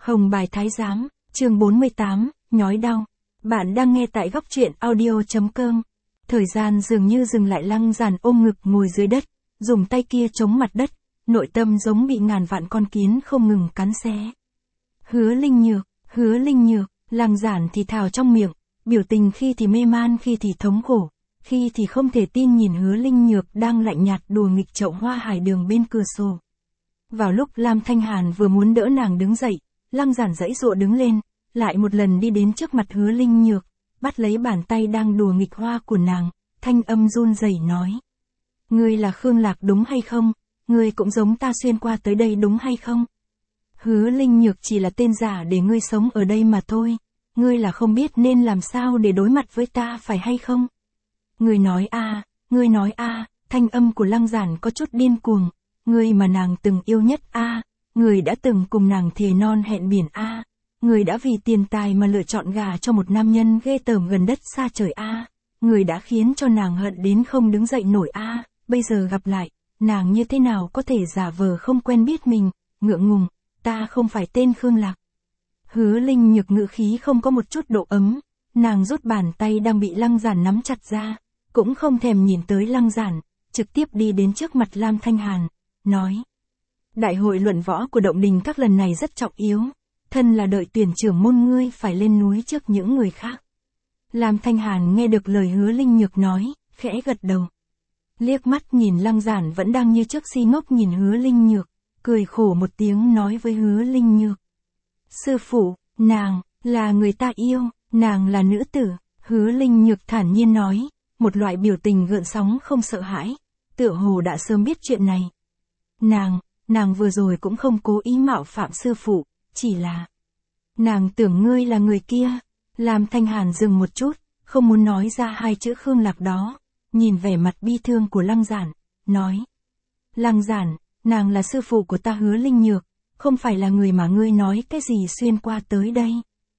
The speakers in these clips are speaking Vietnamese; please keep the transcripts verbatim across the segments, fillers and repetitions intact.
Hồng bài thái giám, chương bốn mươi tám, nhói đau. Bạn đang nghe tại góc truyện audio.com. Thời gian dường như dừng lại, Lăng Giản ôm ngực ngồi dưới đất, dùng tay kia chống mặt đất, nội tâm giống bị ngàn vạn con kiến không ngừng cắn xé. Hứa Linh Nhược, Hứa Linh Nhược, Lăng Giản thì thào trong miệng, biểu tình khi thì mê man, khi thì thống khổ, khi thì không thể tin nhìn Hứa Linh Nhược đang lạnh nhạt đùa nghịch chậu hoa hải đường bên cửa sổ. Vào lúc Lam Thanh Hàn vừa muốn đỡ nàng đứng dậy, Lăng Giản giãy giụa đứng lên, lại một lần đi đến trước mặt Hứa Linh Nhược, bắt lấy bàn tay đang đùa nghịch hoa của nàng, thanh âm run rẩy nói: "Ngươi là Khương Lạc đúng hay không? Ngươi cũng giống ta xuyên qua tới đây đúng hay không? Hứa Linh Nhược chỉ là tên giả để ngươi sống ở đây mà thôi, ngươi là không biết nên làm sao để đối mặt với ta phải hay không? Ngươi nói a, ngươi nói a." Thanh âm của Lăng Giản có chút điên cuồng, "Ngươi mà nàng từng yêu nhất a, ngươi đã từng cùng nàng thề non hẹn biển a, ngươi đã vì tiền tài mà lựa chọn gả cho một nam nhân ghê tởm gần đất xa trời a, ngươi đã khiến cho nàng hận đến không đứng dậy nổi a, bây giờ gặp lại, nàng như thế nào có thể giả vờ không quen biết mình, ngượng ngùng, ta không phải tên Khương Lạc." Hứa Linh Nhược ngữ khí không có một chút độ ấm, nàng rút bàn tay đang bị Lăng Giản nắm chặt ra, cũng không thèm nhìn tới Lăng Giản, trực tiếp đi đến trước mặt Lam Thanh Hàn, nói: "Đại hội luận võ của Động Đình các lần này rất trọng yếu, thân là đợi tuyển trưởng môn, ngươi phải lên núi trước những người khác." Lam Thanh Hàn nghe được lời Hứa Linh Nhược nói, khẽ gật đầu. Liếc mắt nhìn Lăng Giản vẫn đang như trước si ngốc nhìn Hứa Linh Nhược, cười khổ một tiếng nói với Hứa Linh Nhược: "Sư phụ, nàng, là người ta yêu, nàng là nữ tử." Hứa Linh Nhược thản nhiên nói, một loại biểu tình gợn sóng không sợ hãi, tựa hồ đã sớm biết chuyện này. Nàng, nàng vừa rồi cũng không cố ý mạo phạm sư phụ, chỉ là... Nàng tưởng ngươi là người kia. Lam Thanh Hàn dừng một chút, không muốn nói ra hai chữ Khương Lạc đó, nhìn vẻ mặt bi thương của Lăng Giản, nói: "Lăng Giản, nàng là sư phụ của ta Hứa Linh Nhược, không phải là người mà ngươi nói cái gì xuyên qua tới đây.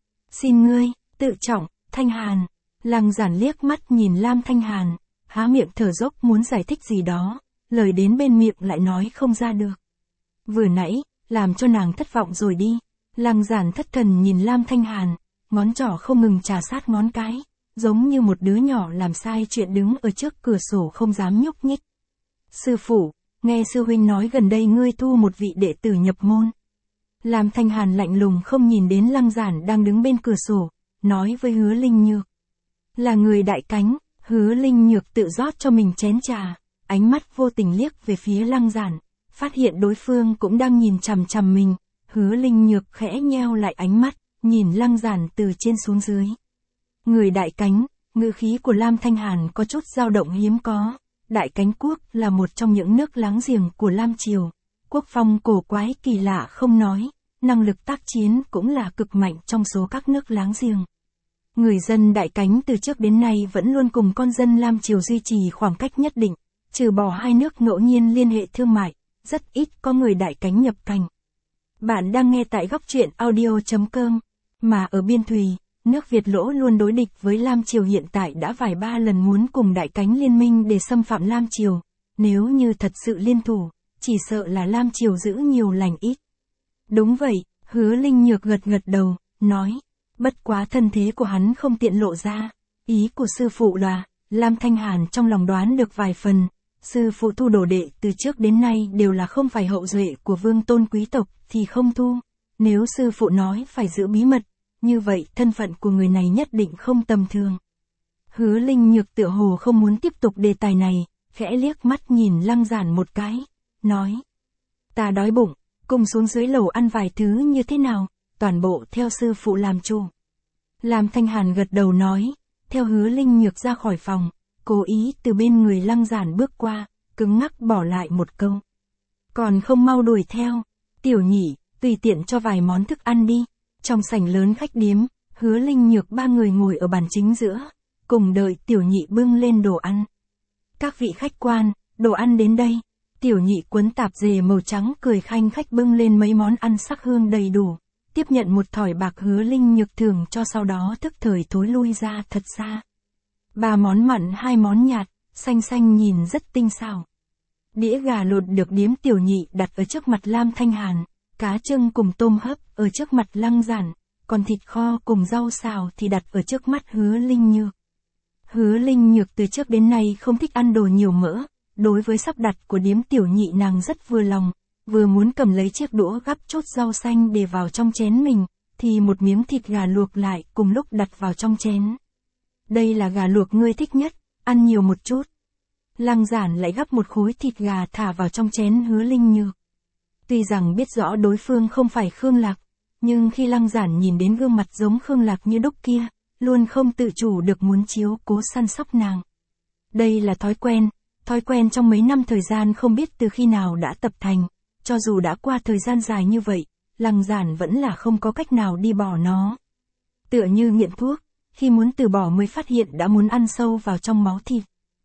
Xin ngươi, tự trọng." Thanh Hàn. Lăng Giản liếc mắt nhìn Lam Thanh Hàn, há miệng thở dốc muốn giải thích gì đó, lời đến bên miệng lại nói không ra được. Vừa nãy, làm cho nàng thất vọng rồi đi. Lăng Giản thất thần nhìn Lam Thanh Hàn, ngón trỏ không ngừng trà sát ngón cái, giống như một đứa nhỏ làm sai chuyện đứng ở trước cửa sổ không dám nhúc nhích. "Sư phụ, nghe sư huynh nói gần đây ngươi thu một vị đệ tử nhập môn." Lam Thanh Hàn lạnh lùng không nhìn đến Lăng Giản đang đứng bên cửa sổ, nói với Hứa Linh Nhược: "Là người Đại Cánh." Hứa Linh Nhược tự rót cho mình chén trà, ánh mắt vô tình liếc về phía Lăng Giản, phát hiện đối phương cũng đang nhìn chằm chằm mình. Hứa Linh Nhược khẽ nheo lại ánh mắt, nhìn Lăng Giản từ trên xuống dưới. "Người Đại Cánh." Ngữ khí của Lam Thanh Hàn có chút dao động hiếm có. Đại Cánh quốc là một trong những nước láng giềng của Lam Triều, quốc phong cổ quái kỳ lạ không nói, năng lực tác chiến cũng là cực mạnh trong số các nước láng giềng. Người dân Đại Cánh từ trước đến nay vẫn luôn cùng con dân Lam Triều duy trì khoảng cách nhất định, trừ bỏ hai nước ngẫu nhiên liên hệ thương mại, rất ít có người Đại Cánh nhập cảnh. Bạn đang nghe tại góc truyện audio.com. Mà ở Biên Thùy, nước Việt Lỗ luôn đối địch với Lam Triều, hiện tại đã vài ba lần muốn cùng Đại Cánh liên minh để xâm phạm Lam Triều. Nếu như thật sự liên thủ, chỉ sợ là Lam Triều giữ nhiều lành ít. "Đúng vậy." Hứa Linh Nhược gật gật đầu, nói: "Bất quá thân thế của hắn không tiện lộ ra. Ý của sư phụ là..." Lam Thanh Hàn trong lòng đoán được vài phần. Sư phụ thu đồ đệ từ trước đến nay đều là không phải hậu duệ của vương tôn quý tộc thì không thu. Nếu sư phụ nói phải giữ bí mật, như vậy thân phận của người này nhất định không tầm thường. Hứa Linh Nhược tựa hồ không muốn tiếp tục đề tài này, khẽ liếc mắt nhìn Lăng Giản một cái, nói: "Ta đói bụng, cùng xuống dưới lầu ăn vài thứ như thế nào, toàn bộ theo sư phụ làm chủ." Lam Thanh Hàn gật đầu nói, theo Hứa Linh Nhược ra khỏi phòng, cố ý từ bên người Lăng Giản bước qua, cứng ngắc bỏ lại một câu: "Còn không mau đuổi theo. Tiểu Nhị, tùy tiện cho vài món thức ăn đi." Trong sảnh lớn khách điếm, Hứa Linh Nhược ba người ngồi ở bàn chính giữa, cùng đợi Tiểu Nhị bưng lên đồ ăn. "Các vị khách quan, đồ ăn đến đây." Tiểu Nhị quấn tạp dề màu trắng cười khanh khách bưng lên mấy món ăn sắc hương đầy đủ, tiếp nhận một thỏi bạc Hứa Linh Nhược thưởng cho, sau đó tức thời thối lui ra thật xa. Ba món mặn hai món nhạt, xanh xanh nhìn rất tinh xảo. Đĩa gà lột được điếm Tiểu Nhị đặt ở trước mặt Lam Thanh Hàn, cá trưng cùng tôm hấp ở trước mặt Lăng Giản, còn thịt kho cùng rau xào thì đặt ở trước mắt Hứa Linh Nhược. Hứa Linh Nhược từ trước đến nay không thích ăn đồ nhiều mỡ, đối với sắp đặt của điếm tiểu nhị nàng rất vừa lòng, vừa muốn cầm lấy chiếc đũa gắp chút rau xanh để vào trong chén mình, thì một miếng thịt gà luộc lại cùng lúc đặt vào trong chén. Đây là gà luộc ngươi thích nhất, ăn nhiều một chút. Lăng Giản lại gắp một khối thịt gà thả vào trong chén Hứa Linh Nhược. Tuy rằng biết rõ đối phương không phải Khương Lạc, nhưng khi Lăng Giản nhìn đến gương mặt giống Khương Lạc như đúc kia, luôn không tự chủ được muốn chiếu cố săn sóc nàng. Đây là thói quen, thói quen trong mấy năm thời gian không biết từ khi nào đã tập thành, cho dù đã qua thời gian dài như vậy, Lăng Giản vẫn là không có cách nào đi bỏ nó. Tựa như nghiện thuốc, khi muốn từ bỏ mới phát hiện đã muốn ăn sâu vào trong máu thịt.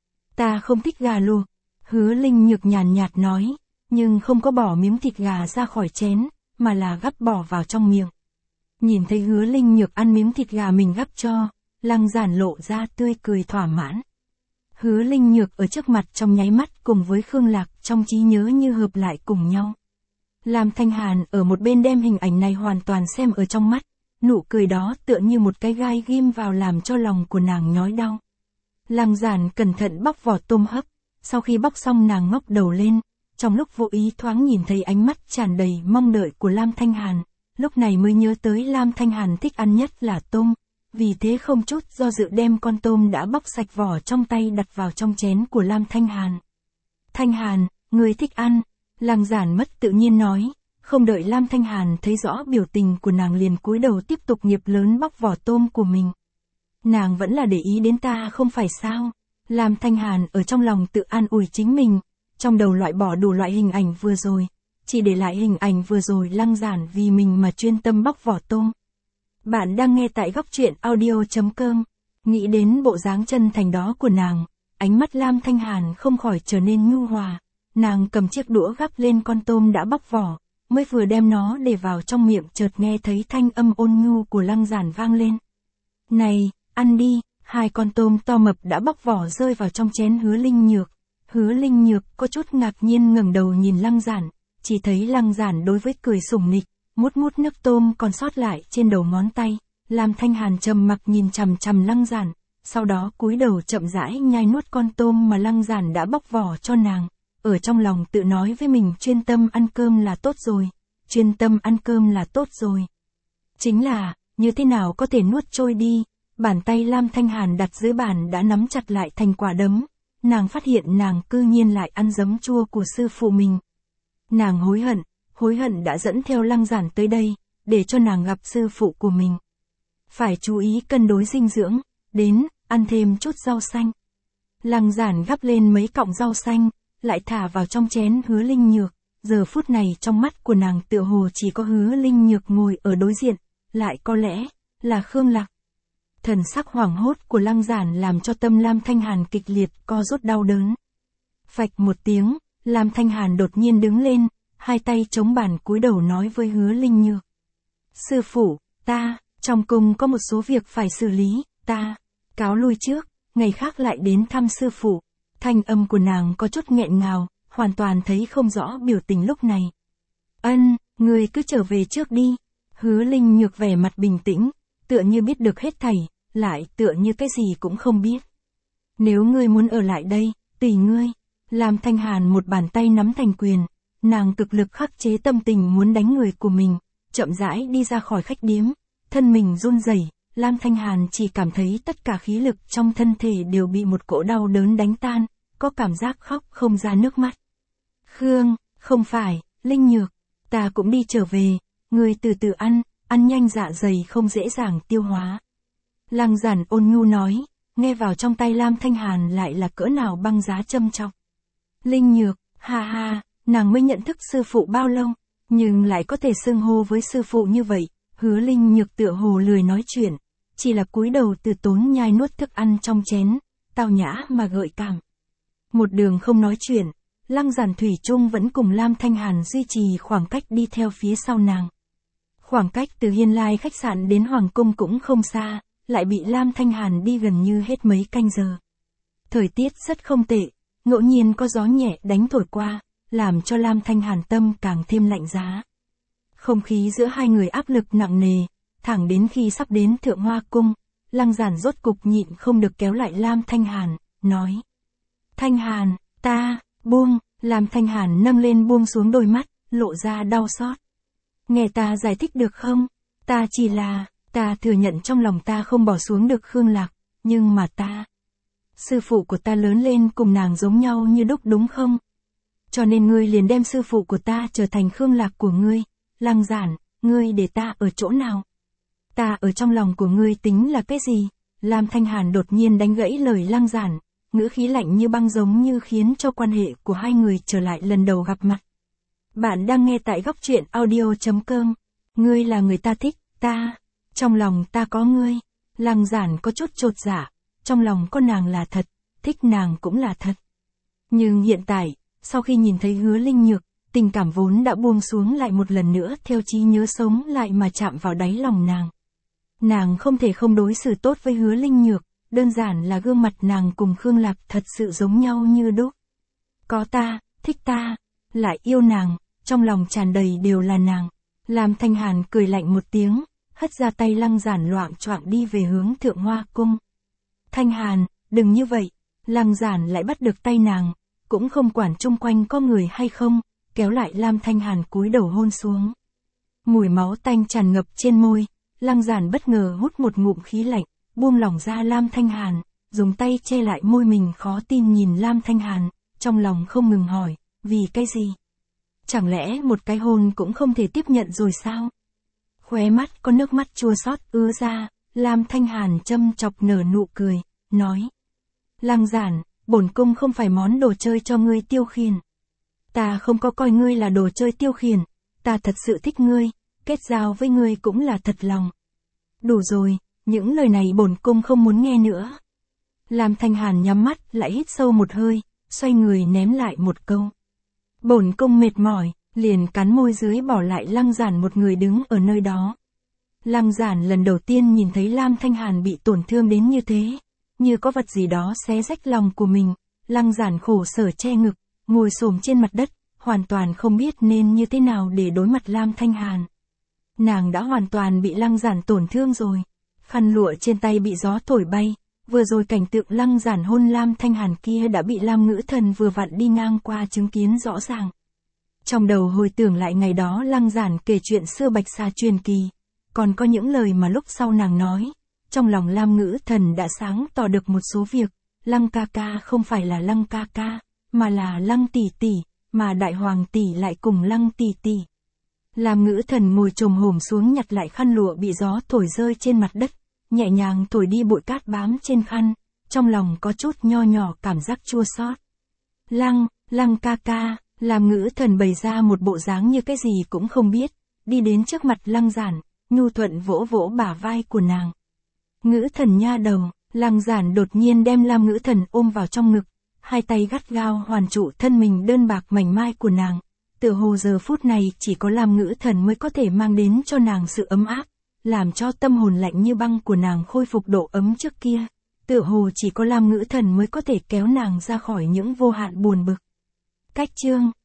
Ta không thích gà luộc, Hứa Linh Nhược nhàn nhạt nói, nhưng không có bỏ miếng thịt gà ra khỏi chén, mà là gắp bỏ vào trong miệng. Nhìn thấy Hứa Linh Nhược ăn miếng thịt gà mình gắp cho, Lăng Giản lộ ra tươi cười thỏa mãn. Hứa Linh Nhược ở trước mặt trong nháy mắt cùng với Khương Lạc trong trí nhớ như hợp lại cùng nhau. Lam Thanh Hàn ở một bên đem hình ảnh này hoàn toàn xem ở trong mắt, nụ cười đó tựa như một cái gai ghim vào làm cho lòng của nàng nhói đau. Lăng Giản cẩn thận bóc vỏ tôm hấp, sau khi bóc xong nàng ngóc đầu lên, trong lúc vô ý thoáng nhìn thấy ánh mắt tràn đầy mong đợi của Lam Thanh Hàn, lúc này mới nhớ tới Lam Thanh Hàn thích ăn nhất là tôm, vì thế không chút do dự đem con tôm đã bóc sạch vỏ trong tay đặt vào trong chén của Lam Thanh Hàn. Thanh Hàn, người thích ăn, Lăng Giản mất tự nhiên nói, không đợi Lam Thanh Hàn thấy rõ biểu tình của nàng liền cúi đầu tiếp tục nghiệp lớn bóc vỏ tôm của mình. Nàng vẫn là để ý đến ta không phải sao? Lam Thanh Hàn ở trong lòng tự an ủi chính mình, trong đầu loại bỏ đủ loại hình ảnh vừa rồi, chỉ để lại hình ảnh vừa rồi Lăng Giản vì mình mà chuyên tâm bóc vỏ tôm. Bạn đang nghe tại góc truyện audio chấm com, nghĩ đến bộ dáng chân thành đó của nàng, ánh mắt Lam Thanh Hàn không khỏi trở nên nhu hòa, nàng cầm chiếc đũa gắp lên con tôm đã bóc vỏ, mới vừa đem nó để vào trong miệng chợt nghe thấy thanh âm ôn nhu của Lăng Giản vang lên. Này, ăn đi, hai con tôm to mập đã bóc vỏ rơi vào trong chén Hứa Linh Nhược. Hứa Linh Nhược có chút ngạc nhiên ngẩng đầu nhìn Lăng Giản, chỉ thấy Lăng Giản đối với cười sủng nịch, mút mút nước tôm còn sót lại trên đầu ngón tay. Lam Thanh Hàn trầm mặc nhìn chằm chằm Lăng Giản, sau đó cúi đầu chậm rãi nhai nuốt con tôm mà Lăng Giản đã bóc vỏ cho nàng, ở trong lòng tự nói với mình chuyên tâm ăn cơm là tốt rồi, chuyên tâm ăn cơm là tốt rồi. Chính là, như thế nào có thể nuốt trôi đi, bàn tay Lam Thanh Hàn đặt dưới bàn đã nắm chặt lại thành quả đấm, nàng phát hiện nàng cư nhiên lại ăn giấm chua của sư phụ mình. Nàng hối hận, hối hận đã dẫn theo Lăng Giản tới đây, để cho nàng gặp sư phụ của mình. Phải chú ý cân đối dinh dưỡng, đến, ăn thêm chút rau xanh. Lăng Giản gắp lên mấy cọng rau xanh, lại thả vào trong chén Hứa Linh Nhược, giờ phút này trong mắt của nàng tựa hồ chỉ có Hứa Linh Nhược ngồi ở đối diện, lại có lẽ, là Khương Lạc. Thần sắc hoảng hốt của Lăng Giản làm cho tâm Lam Thanh Hàn kịch liệt co rút đau đớn. Phạch một tiếng, Lam Thanh Hàn đột nhiên đứng lên, hai tay chống bàn cúi đầu nói với Hứa Linh Nhược. Sư phụ, ta, trong cung có một số việc phải xử lý, ta, cáo lui trước, ngày khác lại đến thăm sư phụ. Thanh âm của nàng có chút nghẹn ngào, hoàn toàn thấy không rõ biểu tình lúc này. Ân, ngươi cứ trở về trước đi. Hứa Linh Nhược vẻ mặt bình tĩnh, tựa như biết được hết thảy, lại tựa như cái gì cũng không biết. Nếu ngươi muốn ở lại đây, tùy ngươi. Lam Thanh Hàn một bàn tay nắm thành quyền, nàng cực lực khắc chế tâm tình muốn đánh người của mình, chậm rãi đi ra khỏi khách điếm, thân mình run rẩy. Lam Thanh Hàn chỉ cảm thấy tất cả khí lực trong thân thể đều bị một cỗ đau đớn đánh tan, có cảm giác khóc không ra nước mắt. Khương, không phải, Linh Nhược, ta cũng đi trở về, ngươi từ từ ăn, ăn nhanh dạ dày không dễ dàng tiêu hóa. Lăng Giản ôn nhu nói, nghe vào trong tay Lam Thanh Hàn lại là cỡ nào băng giá châm chọc. Linh Nhược, ha ha, nàng mới nhận thức sư phụ bao lâu, nhưng lại có thể xưng hô với sư phụ như vậy. Hứa Linh Nhược tựa hồ lười nói chuyện, chỉ là cúi đầu từ tốn nhai nuốt thức ăn trong chén, tao nhã mà gợi cảm. Một đường không nói chuyện, Lăng Giản thủy chung vẫn cùng Lam Thanh Hàn duy trì khoảng cách đi theo phía sau nàng. Khoảng cách từ Hiên Lai khách sạn đến Hoàng cung cũng không xa, lại bị Lam Thanh Hàn đi gần như hết mấy canh giờ. Thời tiết rất không tệ, ngẫu nhiên có gió nhẹ đánh thổi qua, làm cho Lam Thanh Hàn tâm càng thêm lạnh giá. Không khí giữa hai người áp lực nặng nề, thẳng đến khi sắp đến Thượng Hoa Cung, Lăng Giản rốt cục nhịn không được kéo lại Lam Thanh Hàn, nói. Thanh Hàn, ta, buông, Lam Thanh Hàn nâng lên buông xuống đôi mắt, lộ ra đau xót. Nghe ta giải thích được không? Ta chỉ là, ta thừa nhận trong lòng ta không bỏ xuống được Khương Lạc, nhưng mà ta... Sư phụ của ta lớn lên cùng nàng giống nhau như đúc đúng không? Cho nên ngươi liền đem sư phụ của ta trở thành Khương Lạc của ngươi. Lăng Giản, ngươi để ta ở chỗ nào? Ta ở trong lòng của ngươi tính là cái gì? Lam Thanh Hàn đột nhiên đánh gãy lời Lăng Giản, ngữ khí lạnh như băng giống như khiến cho quan hệ của hai người trở lại lần đầu gặp mặt. Bạn đang nghe tại góc truyện audio chấm com. Ngươi là người ta thích, ta, trong lòng ta có ngươi. Lăng Giản có chút chột dạ, trong lòng có nàng là thật, thích nàng cũng là thật. Nhưng hiện tại, sau khi nhìn thấy Hứa Linh Nhược, tình cảm vốn đã buông xuống lại một lần nữa theo trí nhớ sống lại mà chạm vào đáy lòng nàng. Nàng không thể không đối xử tốt với Hứa Linh Nhược, đơn giản là gương mặt nàng cùng Khương Lạc thật sự giống nhau như đúc. Có ta, thích ta, lại yêu nàng, trong lòng tràn đầy đều là nàng. Lam Thanh Hàn cười lạnh một tiếng, hất ra tay Lăng Giản loạng choạng đi về hướng Thượng Hoa Cung. Thanh Hàn, đừng như vậy. Lăng Giản lại bắt được tay nàng, cũng không quản chung quanh có người hay không, kéo lại Lam Thanh Hàn cúi đầu hôn xuống. Mùi máu tanh tràn ngập trên môi, Lăng Giản bất ngờ hút một ngụm khí lạnh, buông lỏng ra Lam Thanh Hàn, dùng tay che lại môi mình khó tin nhìn Lam Thanh Hàn, trong lòng không ngừng hỏi, vì cái gì? Chẳng lẽ một cái hôn cũng không thể tiếp nhận rồi sao? Khóe mắt có nước mắt chua xót ứa ra, Lam Thanh Hàn châm chọc nở nụ cười, nói. Lăng Giản, bổn cung không phải món đồ chơi cho ngươi tiêu khiển. Ta không có coi ngươi là đồ chơi tiêu khiển, ta thật sự thích ngươi, kết giao với ngươi cũng là thật lòng. Đủ rồi, những lời này bổn cung không muốn nghe nữa. Lam Thanh Hàn nhắm mắt lại hít sâu một hơi, xoay người ném lại một câu. Bổn cung mệt mỏi, liền cắn môi dưới bỏ lại Lăng Giản một người đứng ở nơi đó. Lăng Giản lần đầu tiên nhìn thấy Lam Thanh Hàn bị tổn thương đến như thế, như có vật gì đó xé rách lòng của mình. Lăng Giản khổ sở che ngực, ngồi xổm trên mặt đất, hoàn toàn không biết nên như thế nào để đối mặt Lam Thanh Hàn. Nàng đã hoàn toàn bị Lăng Giản tổn thương rồi. Khăn lụa trên tay bị gió thổi bay, vừa rồi cảnh tượng Lăng Giản hôn Lam Thanh Hàn kia đã bị Lam Ngữ Thần vừa vặn đi ngang qua chứng kiến rõ ràng. Trong đầu hồi tưởng lại ngày đó Lăng Giản kể chuyện xưa Bạch Xà truyền kỳ, còn có những lời mà lúc sau nàng nói, trong lòng Lam Ngữ Thần đã sáng tỏ được một số việc. Lăng ca ca không phải là Lăng ca ca, mà là Lăng tỷ tỷ, mà Đại Hoàng tỷ lại cùng Lăng tỷ tỷ. Lam Ngữ Thần ngồi chồm hổm xuống nhặt lại khăn lụa bị gió thổi rơi trên mặt đất, nhẹ nhàng thổi đi bụi cát bám trên khăn, trong lòng có chút nho nhỏ cảm giác chua xót. Lăng, Lăng ca ca, Lam Ngữ Thần bày ra một bộ dáng như cái gì cũng không biết, đi đến trước mặt Lăng Giản, nhu thuận vỗ vỗ bả vai của nàng. Ngữ Thần nha đầu. Lăng Giản đột nhiên đem Lam Ngữ Thần ôm vào trong ngực, hai tay gắt gao hoàn trụ thân mình đơn bạc mảnh mai của nàng. Tựa hồ giờ phút này chỉ có Lam Ngữ Thần mới có thể mang đến cho nàng sự ấm áp, làm cho tâm hồn lạnh như băng của nàng khôi phục độ ấm trước kia. Tựa hồ chỉ có Lam Ngữ Thần mới có thể kéo nàng ra khỏi những vô hạn buồn bực. Cách chương